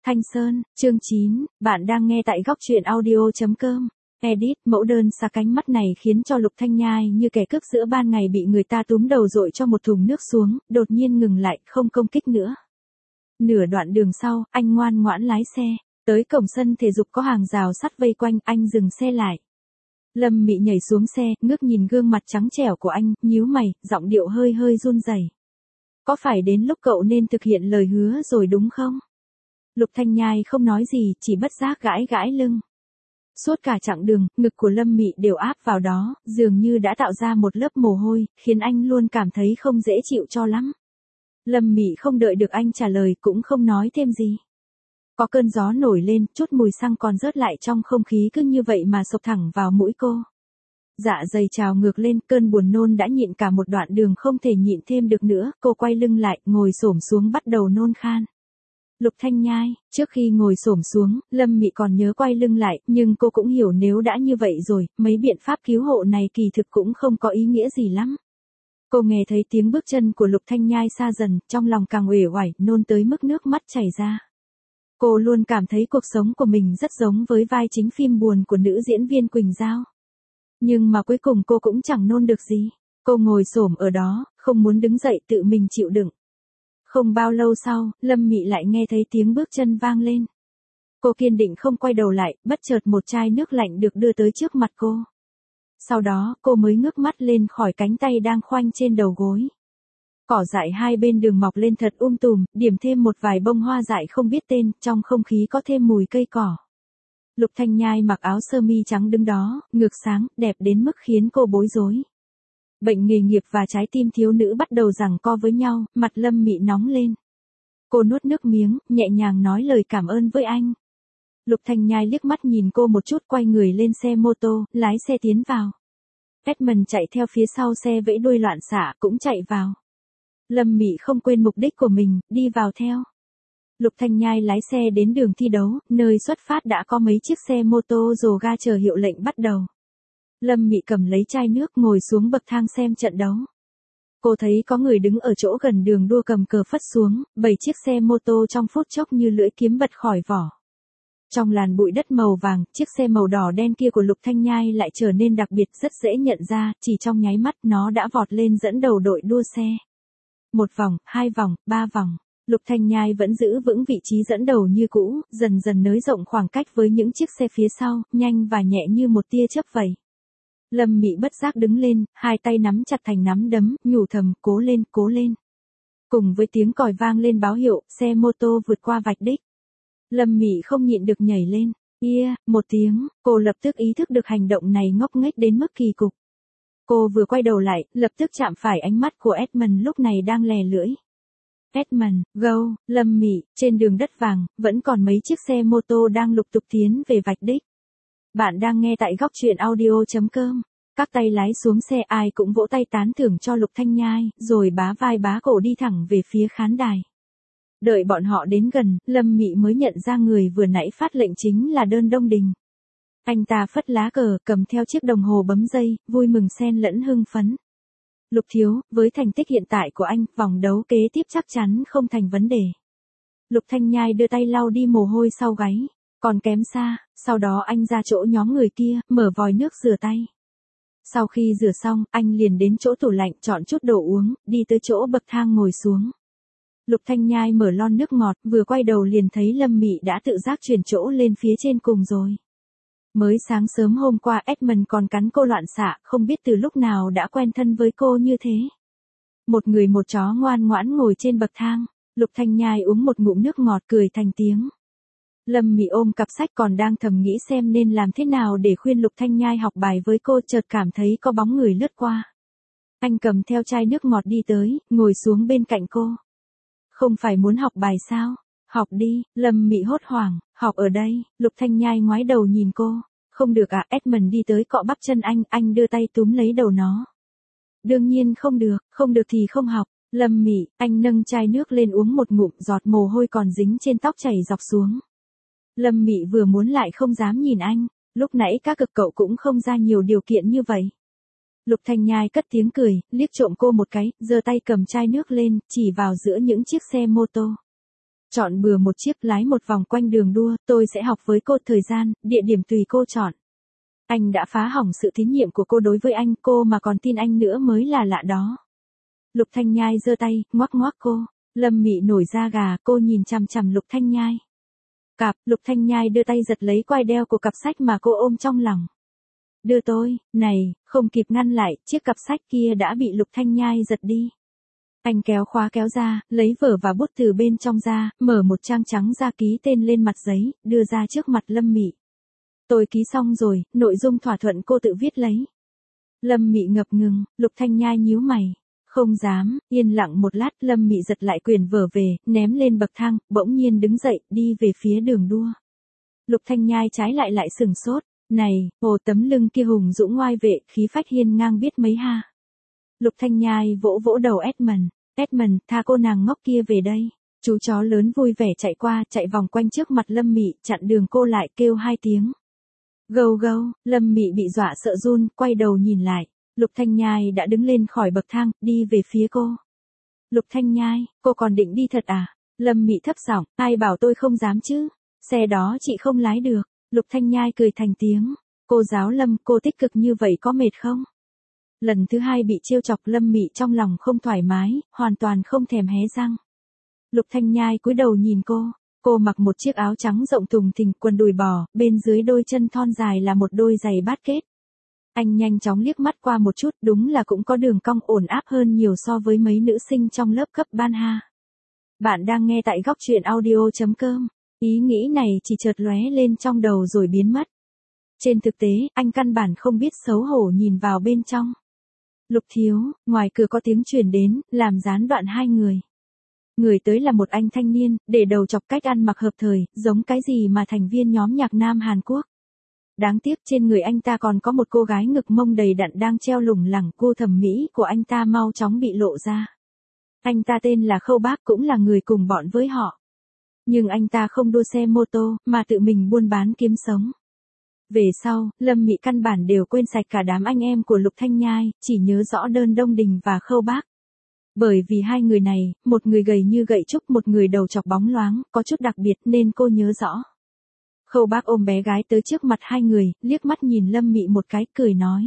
Thanh Sơn, chương 9, bạn đang nghe tại góc truyện audio.com. Edit, mẫu đơn xa cánh mắt này khiến cho Lục Thanh Nhai như kẻ cướp giữa ban ngày bị người ta túm đầu dội cho một thùng nước xuống, đột nhiên ngừng lại, không công kích nữa. Nửa đoạn đường sau, anh ngoan ngoãn lái xe, tới cổng sân thể dục có hàng rào sắt vây quanh, anh dừng xe lại. Lâm Mị nhảy xuống xe, ngước nhìn gương mặt trắng trẻo của anh, nhíu mày, giọng điệu hơi hơi run rẩy. Có phải đến lúc cậu nên thực hiện lời hứa rồi đúng không? Lục Thanh Nhai không nói gì, chỉ bất giác gãi gãi lưng. Suốt cả chặng đường, ngực của Lâm Mị đều áp vào đó, dường như đã tạo ra một lớp mồ hôi, khiến anh luôn cảm thấy không dễ chịu cho lắm. Lâm Mị không đợi được anh trả lời, cũng không nói thêm gì. Có cơn gió nổi lên, chút mùi xăng còn rớt lại trong không khí cứ như vậy mà xộc thẳng vào mũi cô. Dạ dày trào ngược lên, cơn buồn nôn đã nhịn cả một đoạn đường không thể nhịn thêm được nữa, cô quay lưng lại, ngồi xổm xuống bắt đầu nôn khan. Lục Thanh Nhai, trước khi ngồi xổm xuống, Lâm Mị còn nhớ quay lưng lại, nhưng cô cũng hiểu nếu đã như vậy rồi, mấy biện pháp cứu hộ này kỳ thực cũng không có ý nghĩa gì lắm. Cô nghe thấy tiếng bước chân của Lục Thanh Nhai xa dần, trong lòng càng uể oải, nôn tới mức nước mắt chảy ra. Cô luôn cảm thấy cuộc sống của mình rất giống với vai chính phim buồn của nữ diễn viên Quỳnh Giao. Nhưng mà cuối cùng cô cũng chẳng nôn được gì. Cô ngồi xổm ở đó, không muốn đứng dậy tự mình chịu đựng. Không bao lâu sau, Lâm Mị lại nghe thấy tiếng bước chân vang lên. Cô kiên định không quay đầu lại, bất chợt một chai nước lạnh được đưa tới trước mặt cô. Sau đó, cô mới ngước mắt lên khỏi cánh tay đang khoanh trên đầu gối. Cỏ dại hai bên đường mọc lên thật tùm, điểm thêm một vài bông hoa dại không biết tên, trong không khí có thêm mùi cây cỏ. Lục Thanh Nhai mặc áo sơ mi trắng đứng đó, ngược sáng, đẹp đến mức khiến cô bối rối. Bệnh nghề nghiệp và trái tim thiếu nữ bắt đầu giằng co với nhau, mặt Lâm Mị nóng lên. Cô nuốt nước miếng, nhẹ nhàng nói lời cảm ơn với anh. Lục Thanh Nhai liếc mắt nhìn cô một chút, quay người lên xe mô tô, lái xe tiến vào. Edmund chạy theo phía sau xe vẫy đuôi loạn xạ, cũng chạy vào. Lâm Mị không quên mục đích của mình, đi vào theo. Lục Thanh Nhai lái xe đến đường thi đấu, nơi xuất phát đã có mấy chiếc xe mô tô rồ ga chờ hiệu lệnh bắt đầu. Lâm Mị cầm lấy chai nước ngồi xuống bậc thang xem trận đấu. Cô thấy có người đứng ở chỗ gần đường đua cầm cờ phất xuống, 7 chiếc xe mô tô trong phút chốc như lưỡi kiếm bật khỏi vỏ. Trong làn bụi đất màu vàng, chiếc xe màu đỏ đen kia của Lục Thanh Nhai lại trở nên đặc biệt rất dễ nhận ra, chỉ trong nháy mắt nó đã vọt lên dẫn đầu đội đua xe. 1 vòng, 2 vòng, 3 vòng. Lục Thanh Nhai vẫn giữ vững vị trí dẫn đầu như cũ, dần dần nới rộng khoảng cách với những chiếc xe phía sau, nhanh và nhẹ như một tia chớp vậy. Lâm Mị bất giác đứng lên, hai tay nắm chặt thành nắm đấm, nhủ thầm, cố lên, cố lên. Cùng với tiếng còi vang lên báo hiệu, xe mô tô vượt qua vạch đích. Lâm Mị không nhịn được nhảy lên, một tiếng, cô lập tức ý thức được hành động này ngốc nghếch đến mức kỳ cục. Cô vừa quay đầu lại, lập tức chạm phải ánh mắt của Edmund lúc này đang lè lưỡi. Edmund, go, Lâm Mị, trên đường đất vàng, vẫn còn mấy chiếc xe mô tô đang lục tục tiến về vạch đích. Bạn đang nghe tại góc truyện audio.com. Các tay lái xuống xe ai cũng vỗ tay tán thưởng cho Lục Thanh Nhai, rồi bá vai bá cổ đi thẳng về phía khán đài. Đợi bọn họ đến gần, Lâm Mị mới nhận ra người vừa nãy phát lệnh chính là Đơn Đông Đình. Anh ta phất lá cờ, cầm theo chiếc đồng hồ bấm dây, vui mừng xen lẫn hưng phấn. Lục thiếu, với thành tích hiện tại của anh, vòng đấu kế tiếp chắc chắn không thành vấn đề. Lục Thanh Nhai đưa tay lau đi mồ hôi sau gáy. Còn kém xa, sau đó anh ra chỗ nhóm người kia, mở vòi nước rửa tay. Sau khi rửa xong, anh liền đến chỗ tủ lạnh chọn chút đồ uống, đi tới chỗ bậc thang ngồi xuống. Lục Thanh Nhai mở lon nước ngọt, vừa quay đầu liền thấy Lâm Mị đã tự giác chuyển chỗ lên phía trên cùng rồi. Mới sáng sớm hôm qua Edmund còn cắn cô loạn xạ, không biết từ lúc nào đã quen thân với cô như thế. Một người một chó ngoan ngoãn ngồi trên bậc thang, Lục Thanh Nhai uống một ngụm nước ngọt cười thành tiếng. Lâm Mị ôm cặp sách còn đang thầm nghĩ xem nên làm thế nào để khuyên Lục Thanh Nhai học bài với cô, chợt cảm thấy có bóng người lướt qua. Anh cầm theo chai nước ngọt đi tới, ngồi xuống bên cạnh cô. Không phải muốn học bài sao? Học đi, Lâm Mị hốt hoảng, học ở đây. Lục Thanh Nhai ngoái đầu nhìn cô. Không được à, Edmund đi tới cọ bắp chân anh đưa tay túm lấy đầu nó. Đương nhiên không được thì không học. Lâm Mị, anh nâng chai nước lên uống một ngụm, giọt mồ hôi còn dính trên tóc chảy dọc xuống. Lâm Mị vừa muốn lại không dám nhìn anh, lúc nãy các cực cậu cũng không ra nhiều điều kiện như vậy. Lục Thanh Nhai cất tiếng cười, liếc trộm cô một cái, giơ tay cầm chai nước lên, chỉ vào giữa những chiếc xe mô tô. Chọn bừa một chiếc, lái một vòng quanh đường đua, tôi sẽ học với cô, thời gian, địa điểm tùy cô chọn. Anh đã phá hỏng sự tín nhiệm của cô đối với anh, cô mà còn tin anh nữa mới là lạ đó. Lục Thanh Nhai giơ tay, ngoắc ngoắc cô. Lâm Mị nổi da gà, cô nhìn chằm chằm Lục Thanh Nhai. Lục Thanh Nhai đưa tay giật lấy quai đeo của cặp sách mà cô ôm trong lòng. Đưa tôi, này, không kịp ngăn lại, chiếc cặp sách kia đã bị Lục Thanh Nhai giật đi. Anh kéo khóa kéo ra, lấy vở và bút từ bên trong ra, mở một trang trắng ra ký tên lên mặt giấy, đưa ra trước mặt Lâm Mị. Tôi ký xong rồi, nội dung thỏa thuận cô tự viết lấy. Lâm Mị ngập ngừng, Lục Thanh Nhai nhíu mày. Không dám, yên lặng một lát, Lâm Mị giật lại quyển vở về, ném lên bậc thang, bỗng nhiên đứng dậy, đi về phía đường đua. Lục Thanh Nhai trái lại sửng sốt. Này, hồ tấm lưng kia hùng dũng ngoai vệ, khí phách hiên ngang biết mấy ha. Lục Thanh Nhai vỗ vỗ đầu Edmund. Edmund, tha cô nàng ngốc kia về đây. Chú chó lớn vui vẻ chạy qua, chạy vòng quanh trước mặt Lâm Mị, chặn đường cô lại, kêu 2 tiếng. Gâu gâu, Lâm Mị bị dọa sợ run, quay đầu nhìn lại. Lục Thanh Nhai đã đứng lên khỏi bậc thang, đi về phía cô. Lục Thanh Nhai, cô còn định đi thật à? Lâm Mị thấp giọng, ai bảo tôi không dám chứ? Xe đó chị không lái được. Lục Thanh Nhai cười thành tiếng. Cô giáo Lâm, cô tích cực như vậy có mệt không? Lần thứ 2 bị trêu chọc, Lâm Mị trong lòng không thoải mái, hoàn toàn không thèm hé răng. Lục Thanh Nhai cúi đầu nhìn cô mặc một chiếc áo trắng rộng thùng thình, quần đùi bò, bên dưới đôi chân thon dài là một đôi giày bát kết. Anh nhanh chóng liếc mắt qua một chút, đúng là cũng có đường cong ổn áp hơn nhiều so với mấy nữ sinh trong lớp cấp ban ha. Bạn đang nghe tại góc truyện audio.com. Ý nghĩ này chỉ chợt lóe lên trong đầu rồi biến mất. Trên thực tế, anh căn bản không biết xấu hổ nhìn vào bên trong. Lục thiếu, ngoài cửa có tiếng truyền đến, làm gián đoạn hai người. Người tới là một anh thanh niên, để đầu chọc, cách ăn mặc hợp thời, giống cái gì mà thành viên nhóm nhạc nam Hàn Quốc. Đáng tiếc trên người anh ta còn có một cô gái ngực mông đầy đặn đang treo lủng lẳng, cô thẩm mỹ của anh ta mau chóng bị lộ ra. Anh ta tên là Khâu Bác, cũng là người cùng bọn với họ. Nhưng anh ta không đua xe mô tô, mà tự mình buôn bán kiếm sống. Về sau, Lâm Mị căn bản đều quên sạch cả đám anh em của Lục Thanh Nhai, chỉ nhớ rõ Đơn Đông Đình và Khâu Bác. Bởi vì hai người này, một người gầy như gậy trúc, một người đầu chọc bóng loáng, có chút đặc biệt nên cô nhớ rõ. Khâu Bác ôm bé gái tới trước mặt hai người, liếc mắt nhìn Lâm Mị một cái, cười nói.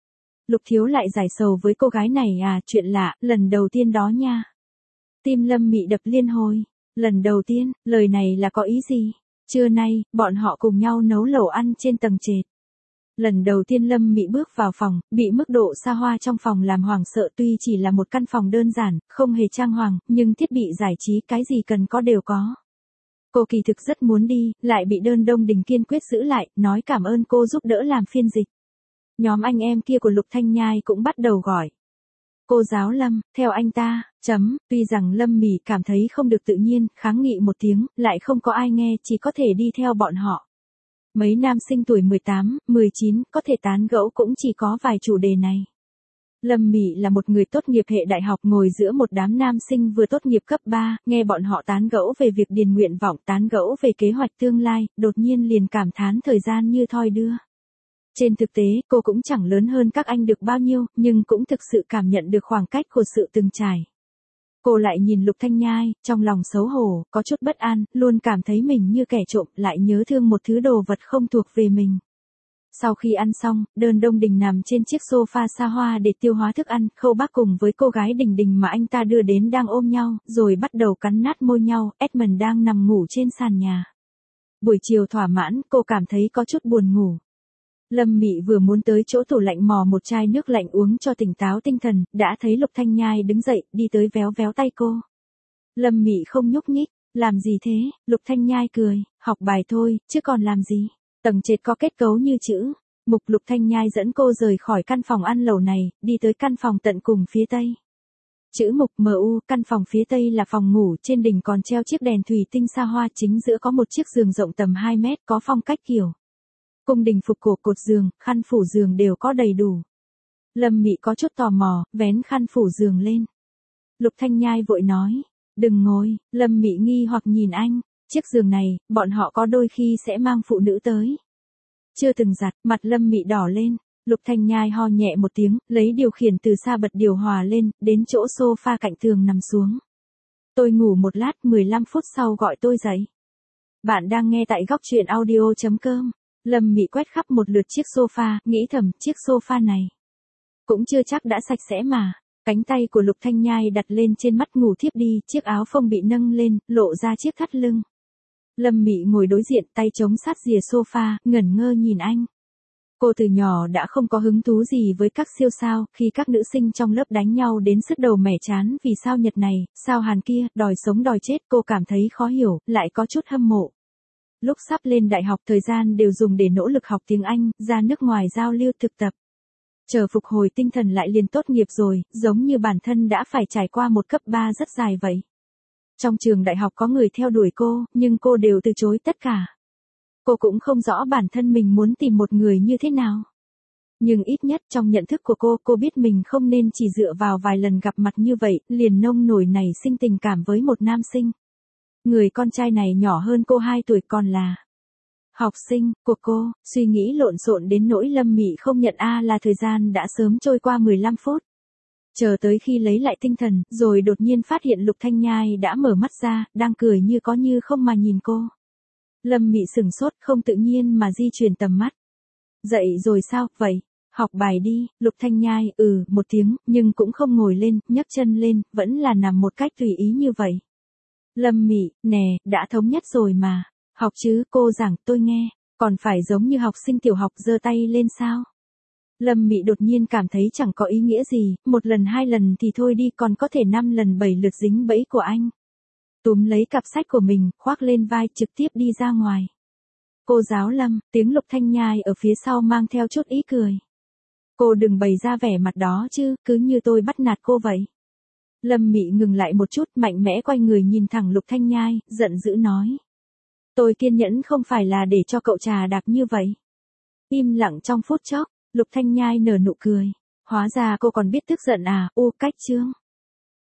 Lục thiếu lại giải sầu với cô gái này à, chuyện lạ, lần đầu tiên đó nha. Tim Lâm Mị đập liên hồi. Lần đầu tiên, lời này là có ý gì? Trưa nay, bọn họ cùng nhau nấu lẩu ăn trên tầng trệt. Lần đầu tiên Lâm Mị bước vào phòng, bị mức độ xa hoa trong phòng làm hoảng sợ, tuy chỉ là một căn phòng đơn giản, không hề trang hoàng, nhưng thiết bị giải trí cái gì cần có đều có. Cô kỳ thực rất muốn đi, lại bị Đơn Đông Đình kiên quyết giữ lại, nói cảm ơn cô giúp đỡ làm phiên dịch. Nhóm anh em kia của Lục Thanh Nhai cũng bắt đầu gọi. Cô giáo Lâm, theo anh ta, tuy rằng Lâm Mị cảm thấy không được tự nhiên, kháng nghị một tiếng, lại không có ai nghe, chỉ có thể đi theo bọn họ. Mấy nam sinh tuổi 18, 19, có thể tán gẫu cũng chỉ có vài chủ đề này. Lâm Mị là một người tốt nghiệp hệ đại học, ngồi giữa một đám nam sinh vừa tốt nghiệp cấp 3, nghe bọn họ tán gẫu về việc điền nguyện vọng, tán gẫu về kế hoạch tương lai, đột nhiên liền cảm thán thời gian như thoi đưa. Trên thực tế, cô cũng chẳng lớn hơn các anh được bao nhiêu, nhưng cũng thực sự cảm nhận được khoảng cách của sự từng trải. Cô lại nhìn Lục Thanh Nhai, trong lòng xấu hổ, có chút bất an, luôn cảm thấy mình như kẻ trộm, lại nhớ thương một thứ đồ vật không thuộc về mình. Sau khi ăn xong, Đơn Đông Đình nằm trên chiếc sofa xa hoa để tiêu hóa thức ăn, Khâu Bác cùng với cô gái Đình Đình mà anh ta đưa đến đang ôm nhau, rồi bắt đầu cắn nát môi nhau, Edmund đang nằm ngủ trên sàn nhà. Buổi chiều thỏa mãn, cô cảm thấy có chút buồn ngủ. Lâm Mị vừa muốn tới chỗ tủ lạnh mò một chai nước lạnh uống cho tỉnh táo tinh thần, đã thấy Lục Thanh Nhai đứng dậy, đi tới véo véo tay cô. Lâm Mị không nhúc nhích, làm gì thế? Lục Thanh Nhai cười, học bài thôi, chứ còn làm gì? Tầng trệt có kết cấu như chữ. Mục. Lục Thanh Nhai dẫn cô rời khỏi căn phòng ăn lẩu này, đi tới căn phòng tận cùng phía tây. Chữ mục MU, căn phòng phía tây là phòng ngủ, trên đỉnh còn treo chiếc đèn thủy tinh xa hoa, chính giữa có một chiếc giường rộng tầm 2 mét, có phong cách kiểu cung đình phục cổ, cột giường, khăn phủ giường đều có đầy đủ. Lâm Mị có chút tò mò, vén khăn phủ giường lên. Lục Thanh Nhai vội nói, đừng ngồi. Lâm Mị nghi hoặc nhìn anh, chiếc giường này, bọn họ có đôi khi sẽ mang phụ nữ tới. Chưa từng giặt, mặt Lâm Mị đỏ lên. Lục Thanh Nhai ho nhẹ một tiếng, lấy điều khiển từ xa bật điều hòa lên, đến chỗ sofa cạnh tường nằm xuống. Tôi ngủ một lát, 15 phút sau gọi tôi dậy. Bạn đang nghe tại góc chuyện audio.com. Lâm Mị quét khắp một lượt chiếc sofa, nghĩ thầm, chiếc sofa này cũng chưa chắc đã sạch sẽ mà. Cánh tay của Lục Thanh Nhai đặt lên trên mắt ngủ thiếp đi, chiếc áo phông bị nâng lên, lộ ra chiếc thắt lưng. Lâm Mị ngồi đối diện, tay chống sát rìa sofa, ngẩn ngơ nhìn anh. Cô từ nhỏ đã không có hứng thú gì với các siêu sao, khi các nữ sinh trong lớp đánh nhau đến sứt đầu mẻ chán vì sao Nhật này, sao Hàn kia, đòi sống đòi chết, cô cảm thấy khó hiểu, lại có chút hâm mộ. Lúc sắp lên đại học, thời gian đều dùng để nỗ lực học tiếng Anh, ra nước ngoài giao lưu thực tập. Chờ phục hồi tinh thần lại liền tốt nghiệp rồi, giống như bản thân đã phải trải qua một cấp 3 rất dài vậy. Trong trường đại học có người theo đuổi cô, nhưng cô đều từ chối tất cả. Cô cũng không rõ bản thân mình muốn tìm một người như thế nào. Nhưng ít nhất trong nhận thức của cô biết mình không nên chỉ dựa vào vài lần gặp mặt như vậy, liền nông nổi nảy sinh tình cảm với một nam sinh. Người con trai này nhỏ hơn cô 2 tuổi, còn là học sinh của cô. Suy nghĩ lộn xộn đến nỗi Lâm Mị không nhận là thời gian đã sớm trôi qua 15 phút. Chờ tới khi lấy lại tinh thần, rồi đột nhiên phát hiện Lục Thanh Nhai đã mở mắt ra, đang cười như có như không mà nhìn cô. Lâm Mị sửng sốt, không tự nhiên mà di chuyển tầm mắt. Dậy rồi sao, vậy? Học bài đi. Lục Thanh Nhai, một tiếng, nhưng cũng không ngồi lên, nhấc chân lên, vẫn là nằm một cách tùy ý như vậy. Lâm Mị, nè, đã thống nhất rồi mà. Học chứ, cô giảng, tôi nghe. Còn phải giống như học sinh tiểu học giơ tay lên sao? Lâm Mị đột nhiên cảm thấy chẳng có ý nghĩa gì, 1 lần 2 lần thì thôi đi, còn có thể 5 lần 7 lượt dính bẫy của anh. Túm lấy cặp sách của mình, khoác lên vai, trực tiếp đi ra ngoài. Cô giáo Lâm, tiếng Lục Thanh Nhai ở phía sau mang theo chút ý cười. Cô đừng bày ra vẻ mặt đó chứ, cứ như tôi bắt nạt cô vậy. Lâm Mị ngừng lại một chút, mạnh mẽ quay người nhìn thẳng Lục Thanh Nhai, giận dữ nói. Tôi kiên nhẫn không phải là để cho cậu trà đạp như vậy. Im lặng trong phút chốc, Lục Thanh Nhai nở nụ cười. Hóa ra cô còn biết tức giận à, cách chương.